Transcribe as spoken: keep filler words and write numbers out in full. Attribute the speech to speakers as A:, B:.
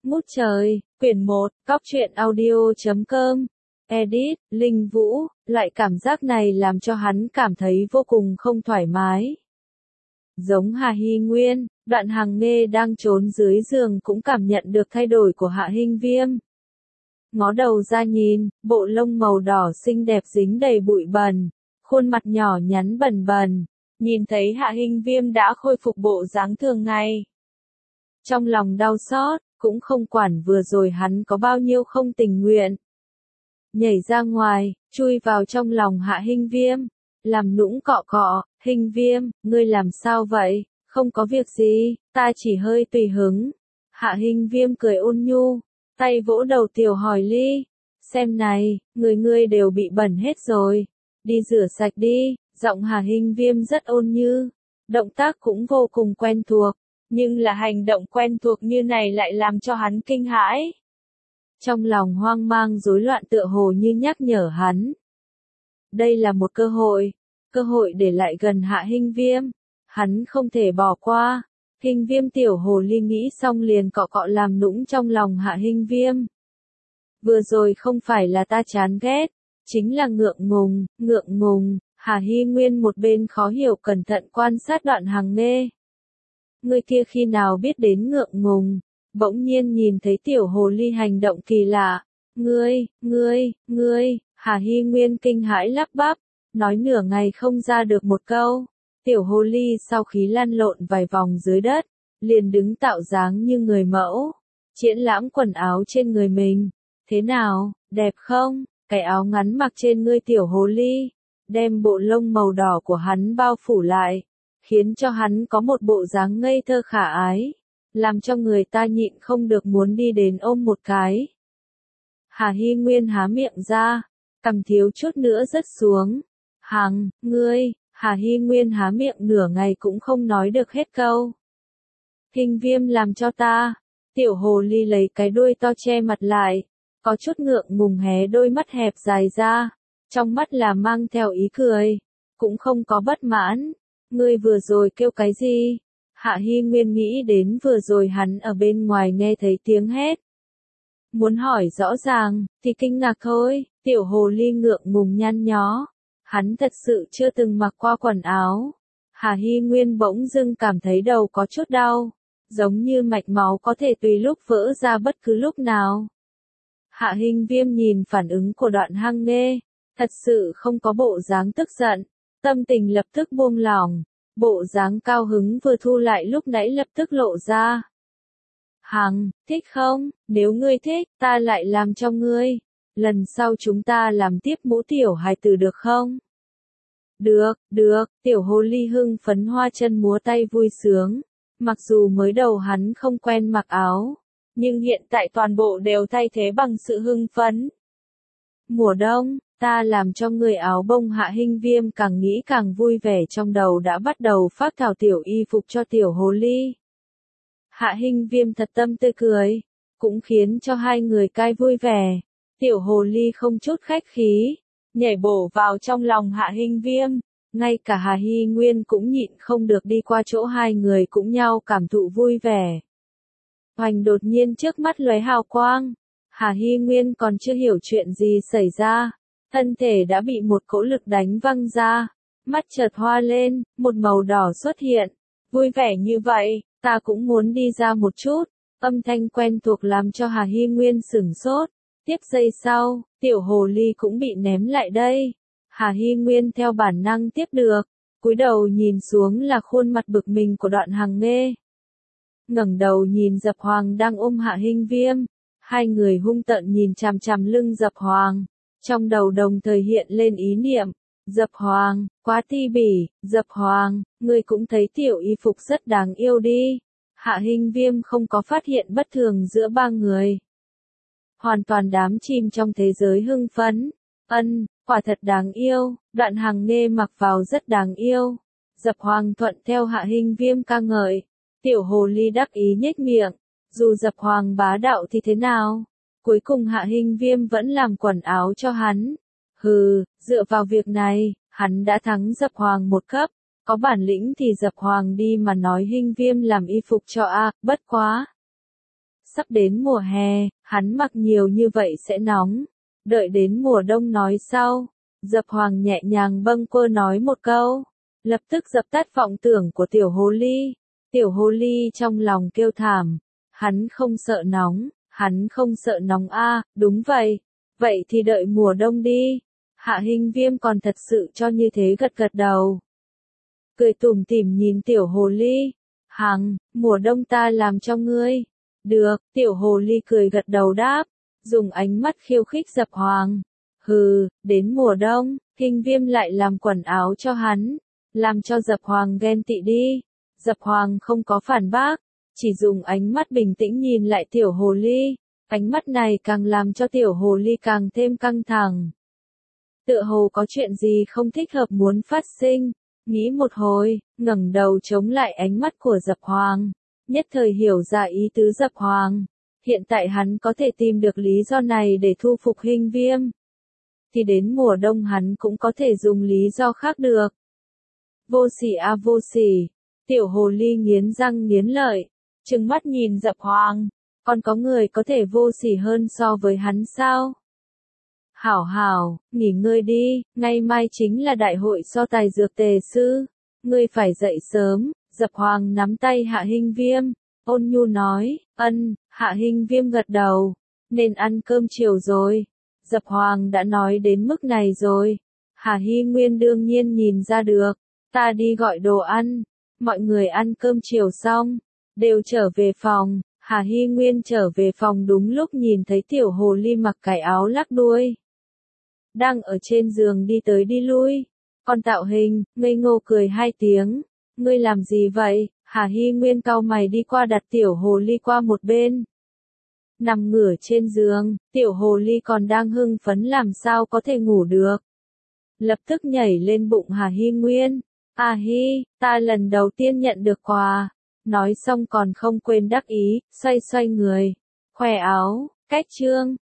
A: Ngút trời, quyển một, cóc truyện audio chấm com. Edit, Linh Vũ, loại cảm giác này làm cho hắn cảm thấy vô cùng không thoải mái. Giống Hà Hy Nguyên, Đoạn Hằng Nghê đang trốn dưới giường cũng cảm nhận được thay đổi của Hạ Hinh Viêm. Ngó đầu ra nhìn, bộ lông màu đỏ xinh đẹp dính đầy bụi bẩn, khuôn mặt nhỏ nhắn bẩn bẩn. Nhìn thấy Hạ Hinh Viêm đã khôi phục bộ dáng thường ngày. Trong lòng đau xót, cũng không quản vừa rồi hắn có bao nhiêu không tình nguyện. Nhảy ra ngoài, chui vào trong lòng Hạ Hinh Viêm, làm nũng cọ cọ, Hinh Viêm, ngươi làm sao vậy, không có việc gì, ta chỉ hơi tùy hứng. Hạ Hinh Viêm cười ôn nhu, tay vỗ đầu Tiểu Hỏi Ly, xem này, người ngươi đều bị bẩn hết rồi, đi rửa sạch đi. Giọng Hạ Hinh Viêm rất ôn như, động tác cũng vô cùng quen thuộc, nhưng là hành động quen thuộc như này lại làm cho hắn kinh hãi. Trong lòng hoang mang rối loạn tựa hồ như nhắc nhở hắn. Đây là một cơ hội, cơ hội để lại gần Hạ Hinh Viêm, hắn không thể bỏ qua. Hinh Viêm tiểu hồ ly nghĩ xong liền cọ cọ làm nũng trong lòng Hạ Hinh Viêm. Vừa rồi không phải là ta chán ghét, chính là ngượng ngùng, ngượng ngùng. Hà Hy Nguyên một bên khó hiểu cẩn thận quan sát Đoạn Hằng Nghê. Người kia khi nào biết đến ngượng ngùng, bỗng nhiên nhìn thấy tiểu hồ ly hành động kỳ lạ. Ngươi, ngươi, ngươi, Hà Hy Nguyên kinh hãi lắp bắp, nói nửa ngày không ra được một câu. Tiểu hồ ly sau khi lăn lộn vài vòng dưới đất, liền đứng tạo dáng như người mẫu, triển lãm quần áo trên người mình. Thế nào, đẹp không? Cái áo ngắn mặc trên ngươi tiểu hồ ly, đem bộ lông màu đỏ của hắn bao phủ lại, khiến cho hắn có một bộ dáng ngây thơ khả ái, làm cho người ta nhịn không được muốn đi đến ôm một cái. Hà Hy Nguyên há miệng ra, cằm thiếu chút nữa rớt xuống. Hằng, ngươi, Hà Hy Nguyên há miệng nửa ngày cũng không nói được hết câu. Hinh Viêm làm cho ta, tiểu hồ ly lấy cái đuôi to che mặt lại, có chút ngượng ngùng hé đôi mắt hẹp dài ra. Trong mắt là mang theo ý cười, cũng không có bất mãn. Ngươi vừa rồi kêu cái gì? Hạ Hy Nguyên nghĩ đến vừa rồi hắn ở bên ngoài nghe thấy tiếng hét. Muốn hỏi rõ ràng, thì kinh ngạc thôi, tiểu hồ ly ngượng ngùng nhăn nhó. Hắn thật sự chưa từng mặc qua quần áo. Hạ Hy Nguyên bỗng dưng cảm thấy đầu có chút đau, giống như mạch máu có thể tùy lúc vỡ ra bất cứ lúc nào. Hạ Hinh Viêm nhìn phản ứng của Đoạn Hằng Nghê. Thật sự không có bộ dáng tức giận, tâm tình lập tức buông lỏng, bộ dáng cao hứng vừa thu lại lúc nãy lập tức lộ ra. Hằng, thích không? Nếu ngươi thích, ta lại làm cho ngươi. Lần sau chúng ta làm tiếp mũ tiểu hài tử được không? Được, được, tiểu hồ ly hưng phấn hoa chân múa tay vui sướng. Mặc dù mới đầu hắn không quen mặc áo, nhưng hiện tại toàn bộ đều thay thế bằng sự hưng phấn. Mùa đông, ta làm cho người áo bông. Hạ Hinh Viêm càng nghĩ càng vui vẻ, trong đầu đã bắt đầu phác thảo tiểu y phục cho tiểu hồ ly. Hạ Hinh Viêm thật tâm tươi cười, cũng khiến cho hai người cai vui vẻ. Tiểu hồ ly không chút khách khí, nhảy bổ vào trong lòng Hạ Hinh Viêm, ngay cả Hà Hy Nguyên cũng nhịn không được đi qua chỗ hai người cũng nhau cảm thụ vui vẻ. Hoành đột nhiên trước mắt lóe hào quang. Hà Hy Nguyên còn chưa hiểu chuyện gì xảy ra, thân thể đã bị một cỗ lực đánh văng ra, mắt chợt hoa lên, một màu đỏ xuất hiện, vui vẻ như vậy, ta cũng muốn đi ra một chút, âm thanh quen thuộc làm cho Hà Hy Nguyên sửng sốt, tiếp giây sau, tiểu hồ ly cũng bị ném lại đây, Hà Hy Nguyên theo bản năng tiếp được, cúi đầu nhìn xuống là khuôn mặt bực mình của Đoạn Hằng Nghê. Ngẩng đầu nhìn Dập Hoàng đang ôm Hạ Hinh Viêm. Hai người hung tợn nhìn chằm chằm lưng Dập Hoàng, trong đầu đồng thời hiện lên ý niệm, Dập Hoàng, quá ti bỉ, Dập Hoàng, ngươi cũng thấy tiểu y phục rất đáng yêu đi. Hạ Hinh Viêm không có phát hiện bất thường giữa ba người. Hoàn toàn đắm chìm trong thế giới hưng phấn, ân, quả thật đáng yêu, Đoạn Hằng Nghê mặc vào rất đáng yêu. Dập Hoàng thuận theo Hạ Hinh Viêm ca ngợi, tiểu hồ ly đắc ý nhếch miệng. Dù Dập Hoàng bá đạo thì thế nào, cuối cùng Hạ Hinh Viêm vẫn làm quần áo cho hắn. Hừ, dựa vào việc này, hắn đã thắng Dập Hoàng một cấp, có bản lĩnh thì Dập Hoàng đi mà nói Hinh Viêm làm y phục cho a, bất quá. sắp đến mùa hè, hắn mặc nhiều như vậy sẽ nóng. Đợi đến mùa đông nói sau. Dập Hoàng nhẹ nhàng bâng quơ nói một câu, lập tức dập tắt vọng tưởng của tiểu hồ ly. Tiểu hồ ly trong lòng kêu thảm, hắn không sợ nóng, hắn không sợ nóng a, à, đúng vậy. Vậy thì đợi mùa đông đi. Hạ Hinh Viêm còn thật sự cho như thế gật gật đầu. Cười tủm tỉm nhìn tiểu hồ ly. Hằng, mùa đông ta làm cho ngươi. Được, tiểu hồ ly cười gật đầu đáp, dùng ánh mắt khiêu khích Dập Hoàng. Hừ, đến mùa đông, Hinh Viêm lại làm quần áo cho hắn, làm cho Dập Hoàng ghen tị đi. Dập Hoàng không có phản bác, chỉ dùng ánh mắt bình tĩnh nhìn lại tiểu hồ ly. Ánh mắt này càng làm cho tiểu hồ ly càng thêm căng thẳng. Tựa hồ có chuyện gì không thích hợp muốn phát sinh. Nghĩ một hồi, ngẩng đầu chống lại ánh mắt của Dập Hoàng, nhất thời hiểu ra ý tứ Dập Hoàng. Hiện tại hắn có thể tìm được lý do này để thu phục Hinh Viêm. Thì đến mùa đông hắn cũng có thể dùng lý do khác được. Vô sỉ a à vô sỉ, tiểu hồ ly nghiến răng nghiến lợi, trừng mắt nhìn Dập Hoàng, còn có người có thể vô sỉ hơn so với hắn sao? Hảo hảo, nghỉ ngơi đi, ngày mai chính là đại hội so tài dược tề sư, ngươi phải dậy sớm. Dập Hoàng nắm tay Hạ Hinh Viêm, ôn nhu nói, ân. Hạ Hinh Viêm gật đầu, nên ăn cơm chiều rồi. Dập Hoàng đã nói đến mức này rồi. Hà Hy Nguyên đương nhiên nhìn ra được, ta đi gọi đồ ăn. Mọi người ăn cơm chiều xong, đều trở về phòng. Hà Hy Nguyên trở về phòng đúng lúc nhìn thấy tiểu hồ ly mặc cái áo lắc đuôi, đang ở trên giường đi tới đi lui. Còn Tạo Hình, ngây ngô cười hai tiếng, ngươi làm gì vậy? Hà Hy Nguyên cau mày đi qua đặt tiểu hồ ly qua một bên. Nằm ngửa trên giường, tiểu hồ ly còn đang hưng phấn làm sao có thể ngủ được. Lập tức nhảy lên bụng Hà Hy Nguyên. À hi, ta lần đầu tiên nhận được quà. Nói xong còn không quên đắc ý, xoay xoay người, khoe áo, cách chương.